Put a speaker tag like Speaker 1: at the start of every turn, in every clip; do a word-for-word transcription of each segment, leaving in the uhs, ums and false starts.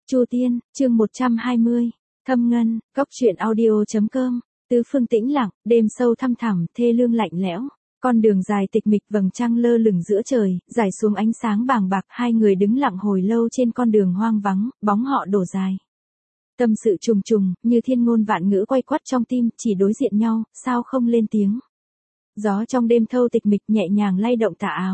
Speaker 1: Chu Tiên, chương một trăm hai mươi. Thâm Ngân, Cốc truyện audio.com. Tứ phương tĩnh lặng, đêm sâu thăm thẳm, thê lương lạnh lẽo. Con đường dài tịch mịch, vầng trăng lơ lửng giữa trời, rải xuống ánh sáng bàng bạc. Hai người đứng lặng hồi lâu trên con đường hoang vắng, bóng họ đổ dài. Tâm sự trùng trùng, như thiên ngôn vạn ngữ quay quắt trong tim, chỉ đối diện nhau, sao không lên tiếng. Gió trong đêm thâu tịch mịch nhẹ nhàng lay động tà áo.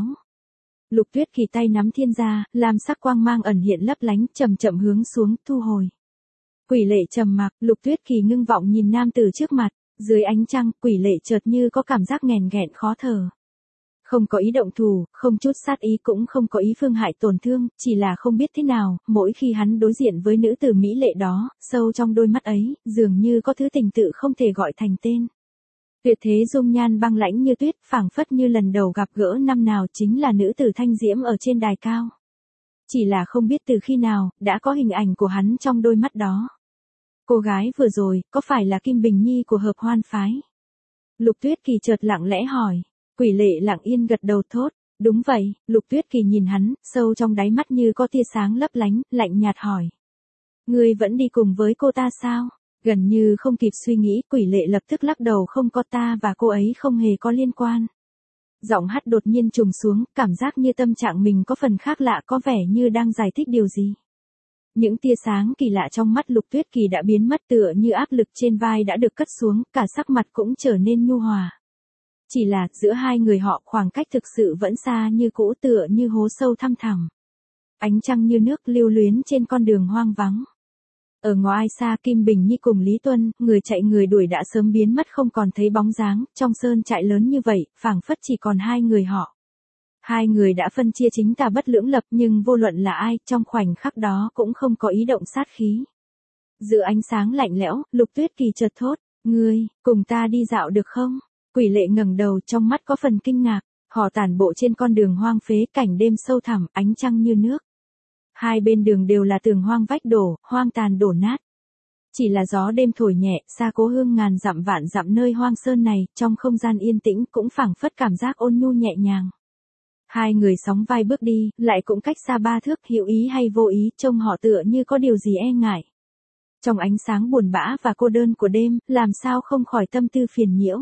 Speaker 1: Lục Tuyết Kỳ tay nắm thiên gia, làm sắc quang mang ẩn hiện lấp lánh, chậm chậm hướng xuống, thu hồi. Quỷ Lệ trầm mặc, Lục Tuyết Kỳ ngưng vọng nhìn nam tử trước mặt, dưới ánh trăng, Quỷ Lệ chợt như có cảm giác nghèn nghẹn khó thở. Không có ý động thủ, không chút sát ý, cũng không có ý phương hại tổn thương, chỉ là không biết thế nào, mỗi khi hắn đối diện với nữ tử mỹ lệ đó, sâu trong đôi mắt ấy, dường như có thứ tình tự không thể gọi thành tên. Tuyệt thế dung nhan băng lãnh như tuyết, phảng phất như lần đầu gặp gỡ năm nào chính là nữ tử thanh diễm ở trên đài cao. Chỉ là không biết từ khi nào, đã có hình ảnh của hắn trong đôi mắt đó. Cô gái vừa rồi, có phải là Kim Bình Nhi của Hợp Hoan phái? Lục Tuyết Kỳ chợt lặng lẽ hỏi. Quỷ Lệ lặng yên gật đầu thốt. Đúng vậy. Lục Tuyết Kỳ nhìn hắn, sâu trong đáy mắt như có tia sáng lấp lánh, lạnh nhạt hỏi. Ngươi vẫn đi cùng với cô ta sao? Gần như không kịp suy nghĩ, Quỷ Lệ lập tức lắc đầu, không có, ta và cô ấy không hề có liên quan. Giọng hát đột nhiên trùng xuống, cảm giác như tâm trạng mình có phần khác lạ, có vẻ như đang giải thích điều gì. Những tia sáng kỳ lạ trong mắt Lục Tuyết Kỳ đã biến mất, tựa như áp lực trên vai đã được cất xuống, cả sắc mặt cũng trở nên nhu hòa. Chỉ là, giữa hai người họ khoảng cách thực sự vẫn xa như cũ, tựa như hố sâu thăm thẳm. Ánh trăng như nước lưu luyến trên con đường hoang vắng. Ở ngoài xa, Kim Bình Nhi cùng Lý Tuân, người chạy người đuổi đã sớm biến mất không còn thấy bóng dáng, trong sơn trại lớn như vậy, phảng phất chỉ còn hai người họ. Hai người đã phân chia chính tà bất lưỡng lập, nhưng vô luận là ai, trong khoảnh khắc đó cũng không có ý động sát khí. Giữa ánh sáng lạnh lẽo, Lục Tuyết Kỳ chợt thốt, ngươi, cùng ta đi dạo được không? Quỷ Lệ ngẩng đầu, trong mắt có phần kinh ngạc. Họ tản bộ trên con đường hoang phế, cảnh đêm sâu thẳm, ánh trăng như nước. Hai bên đường đều là tường hoang vách đổ, hoang tàn đổ nát. Chỉ là gió đêm thổi nhẹ, xa cố hương ngàn dặm vạn dặm nơi hoang sơn này, trong không gian yên tĩnh cũng phảng phất cảm giác ôn nhu nhẹ nhàng. Hai người sóng vai bước đi, lại cũng cách xa ba thước, hữu ý hay vô ý, trông họ tựa như có điều gì e ngại. Trong ánh sáng buồn bã và cô đơn của đêm, làm sao không khỏi tâm tư phiền nhiễu.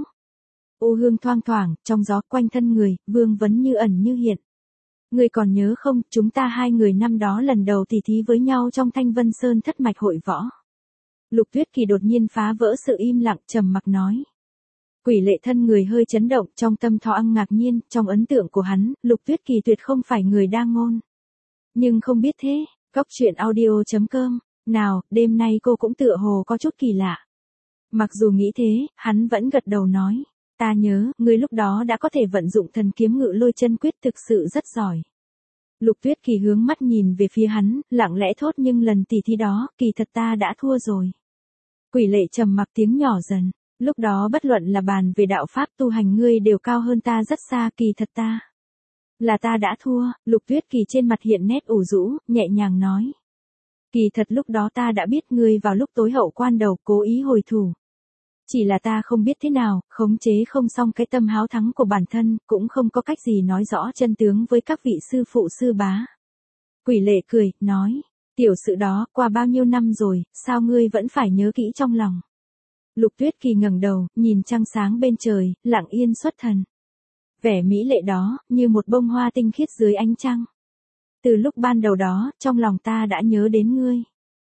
Speaker 1: Ô hương thoang thoảng, trong gió quanh thân người, vương vấn như ẩn như hiện. Ngươi còn nhớ không, chúng ta hai người năm đó lần đầu tỉ thí với nhau trong Thanh Vân Sơn thất mạch hội võ. Lục Tuyết Kỳ đột nhiên phá vỡ sự im lặng, trầm mặc nói. Quỷ Lệ thân người hơi chấn động, trong tâm thoáng ngạc nhiên, trong ấn tượng của hắn, Lục Tuyết Kỳ tuyệt không phải người đa ngôn. Nhưng không biết thế, Cốc truyện audio.com, nào, đêm nay cô cũng tựa hồ có chút kỳ lạ. Mặc dù nghĩ thế, hắn vẫn gật đầu nói. Ta nhớ, ngươi lúc đó đã có thể vận dụng thần kiếm ngự lôi chân quyết, thực sự rất giỏi. Lục Tuyết Kỳ hướng mắt nhìn về phía hắn, lặng lẽ thốt, nhưng lần tỉ thí đó, kỳ thật ta đã thua rồi. Quỷ Lệ trầm mặc, tiếng nhỏ dần. Lúc đó bất luận là bàn về đạo pháp tu hành, ngươi đều cao hơn ta rất xa, kỳ thật ta. Là ta đã thua. Lục Tuyết Kỳ trên mặt hiện nét ủ rũ, nhẹ nhàng nói. Kỳ thật lúc đó ta đã biết ngươi vào lúc tối hậu quan đầu cố ý hồi thủ. Chỉ là ta không biết thế nào, khống chế không xong cái tâm háo thắng của bản thân, cũng không có cách gì nói rõ chân tướng với các vị sư phụ sư bá. Quỷ Lệ cười, nói, tiểu sự đó, qua bao nhiêu năm rồi, sao ngươi vẫn phải nhớ kỹ trong lòng. Lục Tuyết Kỳ ngẩng đầu, nhìn trăng sáng bên trời, lặng yên xuất thần. Vẻ mỹ lệ đó, như một bông hoa tinh khiết dưới ánh trăng. Từ lúc ban đầu đó, trong lòng ta đã nhớ đến ngươi.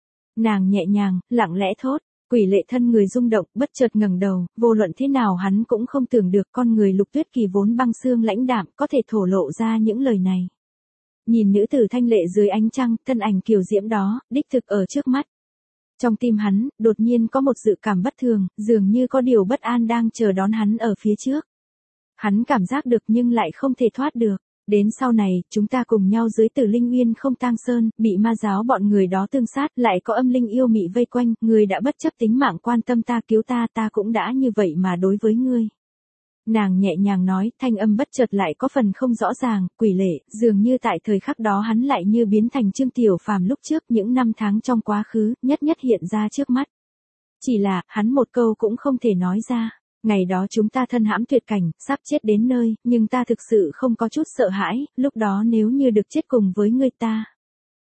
Speaker 1: Nàng nhẹ nhàng, lặng lẽ thốt. Quỷ Lệ thân người rung động, bất chợt ngẩng đầu, vô luận thế nào hắn cũng không tưởng được con người Lục Tuyết Kỳ vốn băng xương lãnh đạm, có thể thổ lộ ra những lời này. Nhìn nữ tử thanh lệ dưới ánh trăng, thân ảnh kiều diễm đó, đích thực ở trước mắt. Trong tim hắn, đột nhiên có một dự cảm bất thường, dường như có điều bất an đang chờ đón hắn ở phía trước. Hắn cảm giác được nhưng lại không thể thoát được. Đến sau này, chúng ta cùng nhau dưới Tử Linh Uyên không tang sơn, bị ma giáo bọn người đó tương sát, lại có âm linh yêu mị vây quanh, ngươi đã bất chấp tính mạng quan tâm ta, cứu ta, ta cũng đã như vậy mà đối với ngươi. Nàng nhẹ nhàng nói, thanh âm bất chợt lại có phần không rõ ràng. Quỷ Lệ, dường như tại thời khắc đó hắn lại như biến thành Trương Tiểu Phàm lúc trước, những năm tháng trong quá khứ, nhất nhất hiện ra trước mắt. Chỉ là, hắn một câu cũng không thể nói ra. Ngày đó chúng ta thân hãm tuyệt cảnh, sắp chết đến nơi, nhưng ta thực sự không có chút sợ hãi, lúc đó nếu như được chết cùng với ngươi ta.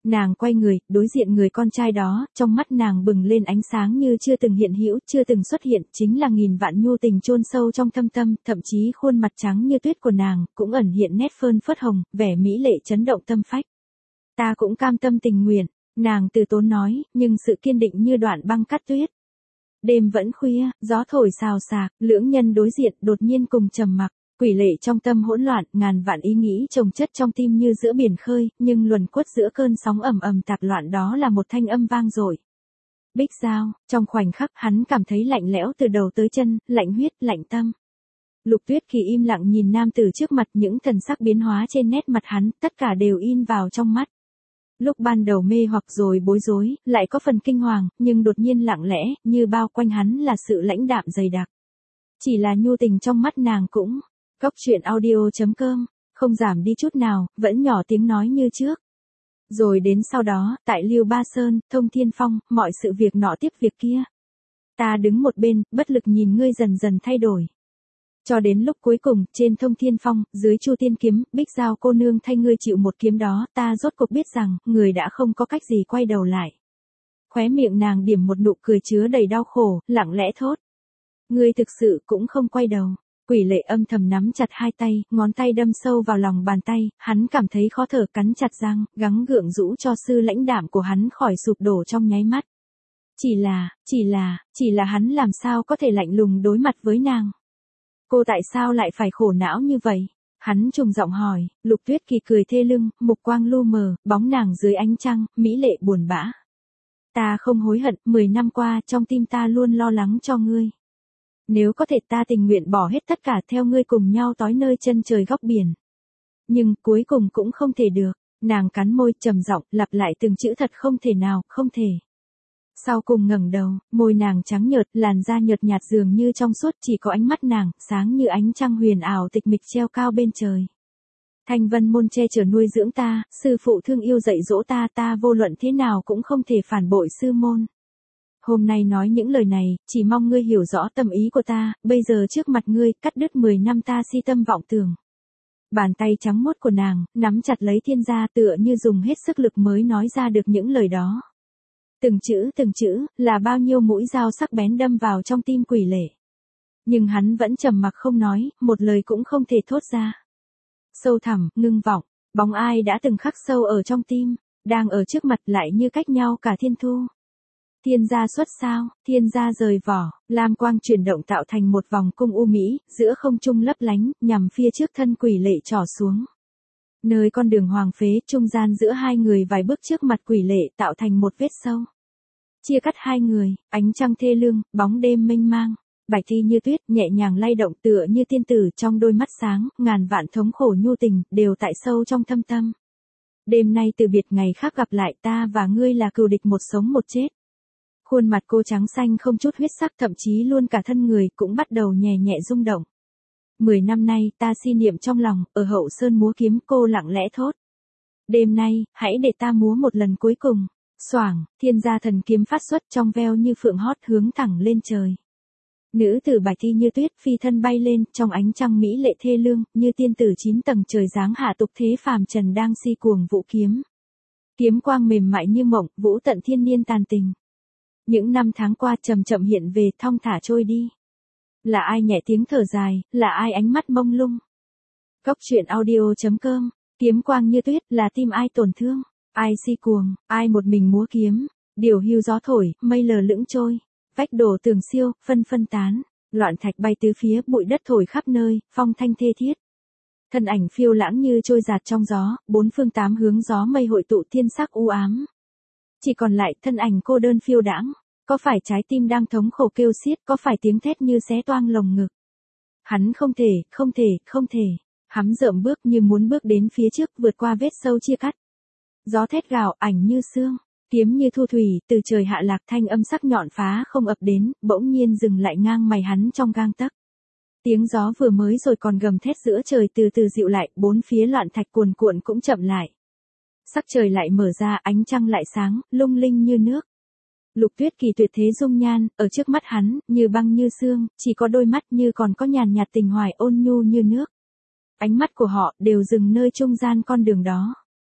Speaker 1: Nàng quay người, đối diện người con trai đó, trong mắt nàng bừng lên ánh sáng như chưa từng hiện hữu, chưa từng xuất hiện, chính là nghìn vạn nhu tình chôn sâu trong thâm tâm, thậm chí khuôn mặt trắng như tuyết của nàng, cũng ẩn hiện nét phơn phớt hồng, vẻ mỹ lệ chấn động tâm phách. Ta cũng cam tâm tình nguyện, nàng từ tốn nói, nhưng sự kiên định như đoạn băng cắt tuyết. Đêm vẫn khuya, gió thổi xào xạc, lưỡng nhân đối diện đột nhiên cùng trầm mặc. Quỷ lệ trong tâm hỗn loạn, ngàn vạn ý nghĩ chồng chất trong tim như giữa biển khơi, nhưng luẩn quất giữa cơn sóng ầm ầm tạp loạn đó là một thanh âm vang dội. Bích Giao, trong khoảnh khắc hắn cảm thấy lạnh lẽo từ đầu tới chân, lạnh huyết, lạnh tâm. Lục Tuyết Kỳ im lặng nhìn nam tử trước mặt, những thần sắc biến hóa trên nét mặt hắn, tất cả đều in vào trong mắt. Lúc ban đầu mê hoặc rồi bối rối, lại có phần kinh hoàng, nhưng đột nhiên lặng lẽ, như bao quanh hắn là sự lãnh đạm dày đặc. Chỉ là nhu tình trong mắt nàng cũng. Cốc truyện audio chấm com, không giảm đi chút nào, vẫn nhỏ tiếng nói như trước. Rồi đến sau đó, tại Lưu Ba Sơn, Thông Thiên Phong, mọi sự việc nọ tiếp việc kia. Ta đứng một bên, bất lực nhìn ngươi dần dần thay đổi. Cho đến lúc cuối cùng, trên Thông Thiên Phong, dưới Chu Tiên Kiếm, Bích Giao cô nương thay ngươi chịu một kiếm đó, ta rốt cuộc biết rằng, người đã không có cách gì quay đầu lại. Khóe miệng nàng điểm một nụ cười chứa đầy đau khổ, lặng lẽ thốt. Ngươi thực sự cũng không quay đầu. Quỷ lệ âm thầm nắm chặt hai tay, ngón tay đâm sâu vào lòng bàn tay, hắn cảm thấy khó thở, cắn chặt răng, gắng gượng rũ cho sư lãnh đạm của hắn khỏi sụp đổ trong nháy mắt. Chỉ là, chỉ là, chỉ là hắn làm sao có thể lạnh lùng đối mặt với nàng. Cô tại sao lại phải khổ não như vậy? Hắn trùng giọng hỏi. Lục Tuyết Kỳ cười thê lưng, mục quang lu mờ, bóng nàng dưới ánh trăng, mỹ lệ buồn bã. Ta không hối hận, mười năm qua trong tim ta luôn lo lắng cho ngươi. Nếu có thể ta tình nguyện bỏ hết tất cả theo ngươi cùng nhau tói nơi chân trời góc biển. Nhưng cuối cùng cũng không thể được. Nàng cắn môi trầm giọng, lặp lại từng chữ thật không thể nào, không thể. Sau cùng ngẩng đầu, môi nàng trắng nhợt, làn da nhợt nhạt dường như trong suốt, chỉ có ánh mắt nàng, sáng như ánh trăng huyền ảo tịch mịch treo cao bên trời. Thanh Vân môn che chở nuôi dưỡng ta, sư phụ thương yêu dạy dỗ ta, ta vô luận thế nào cũng không thể phản bội sư môn. Hôm nay nói những lời này, chỉ mong ngươi hiểu rõ tâm ý của ta, bây giờ trước mặt ngươi, cắt đứt mười năm ta si tâm vọng tưởng. Bàn tay trắng muốt của nàng, nắm chặt lấy thiên gia tựa như dùng hết sức lực mới nói ra được những lời đó. Từng chữ từng chữ, là bao nhiêu mũi dao sắc bén đâm vào trong tim quỷ lệ. Nhưng hắn vẫn trầm mặc không nói, một lời cũng không thể thốt ra. Sâu thẳm, ngưng vọng, bóng ai đã từng khắc sâu ở trong tim, đang ở trước mặt lại như cách nhau cả thiên thu. Thiên gia xuất sao, thiên gia rời vỏ, lam quang chuyển động tạo thành một vòng cung u mỹ, giữa không trung lấp lánh, nhằm phía trước thân quỷ lệ trỏ xuống. Nơi con đường hoàng phế, trung gian giữa hai người vài bước trước mặt quỷ lệ tạo thành một vết sâu. Chia cắt hai người, ánh trăng thê lương, bóng đêm mênh mang. Bạch Thi Như Tuyết nhẹ nhàng lay động tựa như tiên tử trong đôi mắt sáng, ngàn vạn thống khổ nhu tình, đều tại sâu trong thâm tâm. Đêm nay từ biệt ngày khác gặp lại, ta và ngươi là cừu địch một sống một chết. Khuôn mặt cô trắng xanh không chút huyết sắc, thậm chí luôn cả thân người cũng bắt đầu nhẹ nhẹ rung động. Mười năm nay ta si niệm trong lòng, ở hậu sơn múa kiếm, cô lặng lẽ thốt. Đêm nay, hãy để ta múa một lần cuối cùng. Xoảng, thiên gia thần kiếm phát xuất trong veo như phượng hót hướng thẳng lên trời. Nữ tử Bạch Thi Như Tuyết phi thân bay lên, trong ánh trăng mỹ lệ thê lương, như tiên tử chín tầng trời giáng hạ tục thế phàm trần đang si cuồng vũ kiếm. Kiếm quang mềm mại như mộng, vũ tận thiên niên tàn tình. Những năm tháng qua chậm chậm hiện về, thong thả trôi đi. Là ai nhẹ tiếng thở dài, là ai ánh mắt mông lung. Cốc truyện audio chấm com, kiếm quang như tuyết, là tim ai tổn thương, ai si cuồng, ai một mình múa kiếm. Điều hưu gió thổi, mây lờ lững trôi, vách đổ tường siêu, phân phân tán, loạn thạch bay tứ phía, bụi đất thổi khắp nơi, phong thanh thê thiết. Thân ảnh phiêu lãng như trôi giạt trong gió, bốn phương tám hướng gió mây hội tụ, thiên sắc u ám. Chỉ còn lại thân ảnh cô đơn phiêu đãng, có phải trái tim đang thống khổ kêu xiết, có phải tiếng thét như xé toang lồng ngực. Hắn không thể, không thể, không thể, hắm rợm bước như muốn bước đến phía trước, vượt qua vết sâu chia cắt. Gió thét gào, ảnh như sương, kiếm như thu thủy, từ trời hạ lạc, thanh âm sắc nhọn phá không ập đến, bỗng nhiên dừng lại ngang mày hắn trong gang tấc. Tiếng gió vừa mới rồi còn gầm thét giữa trời từ từ dịu lại, bốn phía loạn thạch cuồn cuộn cũng chậm lại. Sắc trời lại mở ra, ánh trăng lại sáng, lung linh như nước. Lục Tuyết Kỳ tuyệt thế dung nhan, ở trước mắt hắn, như băng như xương, chỉ có đôi mắt như còn có nhàn nhạt tình hoài ôn nhu như nước. Ánh mắt của họ đều dừng nơi trung gian con đường đó.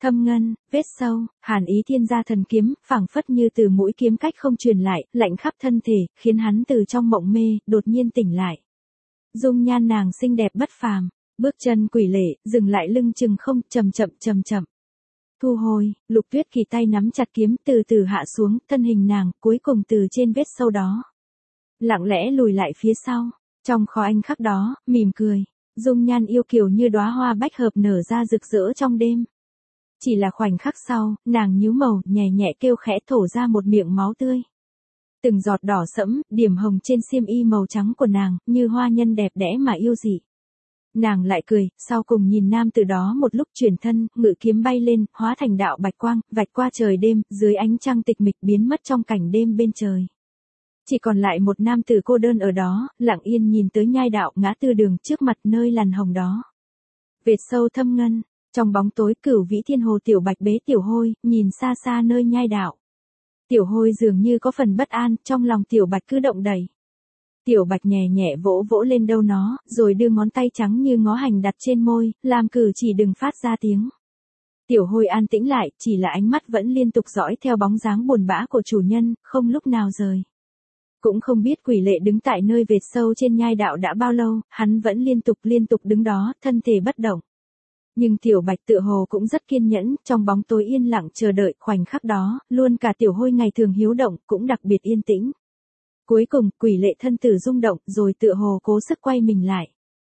Speaker 1: Thâm ngân, vết sâu, hàn ý thiên gia thần kiếm, phảng phất như từ mũi kiếm cách không truyền lại, lạnh khắp thân thể, khiến hắn từ trong mộng mê, đột nhiên tỉnh lại. Dung nhan nàng xinh đẹp bất phàm, bước chân quỷ lệ, dừng lại lưng chừng không, chậm chậm chậm chậm. Thu hồi, Lục Tuyết Kỳ tay nắm chặt kiếm từ từ hạ xuống, thân hình nàng, cuối cùng từ trên vết sâu đó. Lặng lẽ lùi lại phía sau, trong khó anh khắc đó, mỉm cười, dung nhan yêu kiều như đóa hoa bách hợp nở ra rực rỡ trong đêm. Chỉ là khoảnh khắc sau, nàng nhíu màu, nhẹ nhẹ kêu khẽ thổ ra một miệng máu tươi. Từng giọt đỏ sẫm, điểm hồng trên xiêm y màu trắng của nàng, như hoa nhân đẹp đẽ mà yêu dị. Nàng lại cười, sau cùng nhìn nam từ đó một lúc chuyển thân, ngự kiếm bay lên, hóa thành đạo bạch quang, vạch qua trời đêm, dưới ánh trăng tịch mịch biến mất trong cảnh đêm bên trời. Chỉ còn lại một nam tử cô đơn ở đó, lặng yên nhìn tới nhai đạo ngã tư đường trước mặt nơi làn hồng đó. Vệt sâu thâm ngân, trong bóng tối Cửu Vĩ Thiên Hồ Tiểu Bạch bế Tiểu Hôi, nhìn xa xa nơi nhai đạo. Tiểu Hôi dường như có phần bất an, trong lòng Tiểu Bạch cứ động đậy. Tiểu Bạch nhẹ nhẹ vỗ vỗ lên đâu nó, rồi đưa ngón tay trắng như ngó hành đặt trên môi, làm cử chỉ đừng phát ra tiếng. Tiểu Hôi an tĩnh lại, chỉ là ánh mắt vẫn liên tục dõi theo bóng dáng buồn bã của chủ nhân, không lúc nào rời. Cũng không biết quỷ lệ đứng tại nơi vệt sâu trên nhai đạo đã bao lâu, hắn vẫn liên tục liên tục đứng đó, thân thể bất động. Nhưng Tiểu Bạch tựa hồ cũng rất kiên nhẫn, trong bóng tối yên lặng chờ đợi khoảnh khắc đó, luôn cả Tiểu Hôi ngày thường hiếu động, cũng đặc biệt yên tĩnh. Cuối cùng, quỷ lệ thân tử rung động, rồi tựa hồ cố sức quay mình lại.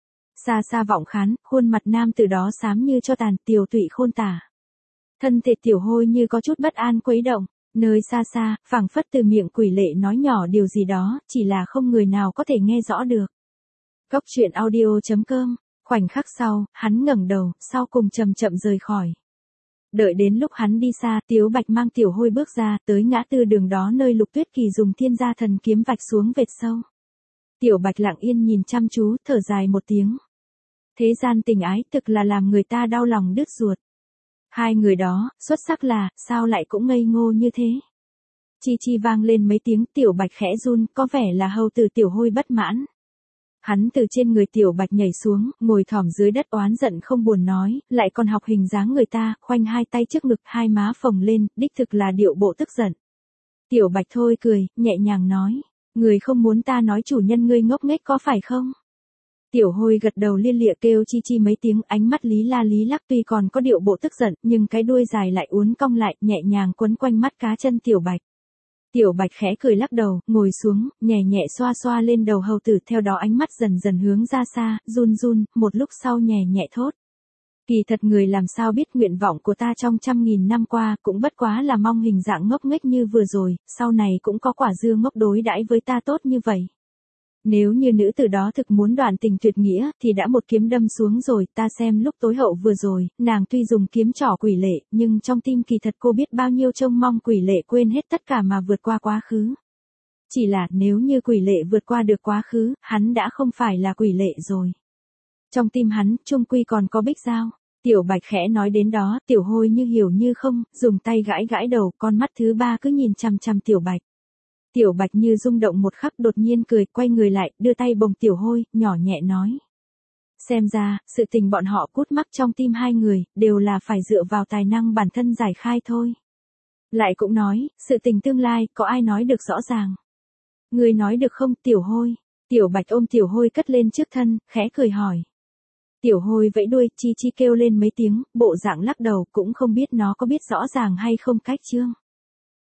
Speaker 1: Xa xa vọng khán, khuôn mặt nam từ đó xám như cho tàn, tiều tụy khôn tả. Thân thể Tiểu Hôi như có chút bất an quấy động, nơi xa xa, phảng phất từ miệng quỷ lệ nói nhỏ điều gì đó, chỉ là không người nào có thể nghe rõ được. Cốc truyện audio chấm com, khoảnh khắc sau, hắn ngẩng đầu, sau cùng chậm chậm rời khỏi. Đợi đến lúc hắn đi xa, Tiếu Bạch mang Tiểu Hôi bước ra, tới ngã tư đường đó nơi Lục Tuyết Kỳ dùng thiên gia thần kiếm vạch xuống vệt sâu. Tiểu Bạch lặng yên nhìn chăm chú, thở dài một tiếng. Thế gian tình ái thực là làm người ta đau lòng đứt ruột. Hai người đó, xuất sắc là, sao lại cũng ngây ngô như thế. Chi chi vang lên mấy tiếng, Tiểu Bạch khẽ run, có vẻ là hầu tử Tiểu Hôi bất mãn. Hắn từ trên người Tiểu Bạch nhảy xuống, ngồi thỏm dưới đất oán giận không buồn nói, lại còn học hình dáng người ta, khoanh hai tay trước ngực, hai má phồng lên, đích thực là điệu bộ tức giận. Tiểu Bạch thôi cười, nhẹ nhàng nói, người không muốn ta nói chủ nhân ngươi ngốc nghếch có phải không? Tiểu Hôi gật đầu lia lịa kêu chi chi mấy tiếng, ánh mắt lý la lý lắc, tuy còn có điệu bộ tức giận, nhưng cái đuôi dài lại uốn cong lại, nhẹ nhàng quấn quanh mắt cá chân Tiểu Bạch. Tiểu Bạch khẽ cười lắc đầu, ngồi xuống, nhẹ nhẹ xoa xoa lên đầu hầu tử, theo đó ánh mắt dần dần hướng ra xa, run run, một lúc sau nhẹ nhẹ thốt. Kỳ thật người làm sao biết nguyện vọng của ta trong trăm nghìn năm qua, cũng bất quá là mong hình dạng ngốc nghếch như vừa rồi, sau này cũng có quả dưa ngốc đối đãi với ta tốt như vậy. Nếu như nữ tử đó thực muốn đoạn tình tuyệt nghĩa, thì đã một kiếm đâm xuống rồi, ta xem lúc tối hậu vừa rồi, nàng tuy dùng kiếm trỏ quỷ lệ, nhưng trong tim kỳ thật cô biết bao nhiêu trông mong quỷ lệ quên hết tất cả mà vượt qua quá khứ. Chỉ là nếu như quỷ lệ vượt qua được quá khứ, hắn đã không phải là quỷ lệ rồi. Trong tim hắn, chung quy còn có Bích Giao. Tiểu Bạch khẽ nói đến đó, Tiểu Hôi như hiểu như không, dùng tay gãi gãi đầu, con mắt thứ ba cứ nhìn chăm chăm Tiểu Bạch. Tiểu Bạch như rung động một khắc đột nhiên cười, quay người lại, đưa tay bồng Tiểu Hôi, nhỏ nhẹ nói. Xem ra, sự tình bọn họ cút mắc trong tim hai người, đều là phải dựa vào tài năng bản thân giải khai thôi. Lại cũng nói, sự tình tương lai, có ai nói được rõ ràng. Người nói được không, Tiểu Hôi? Tiểu Bạch ôm Tiểu Hôi cất lên trước thân, khẽ cười hỏi. Tiểu Hôi vẫy đuôi, chi chi kêu lên mấy tiếng, bộ dạng lắc đầu, cũng không biết nó có biết rõ ràng hay không cách chương.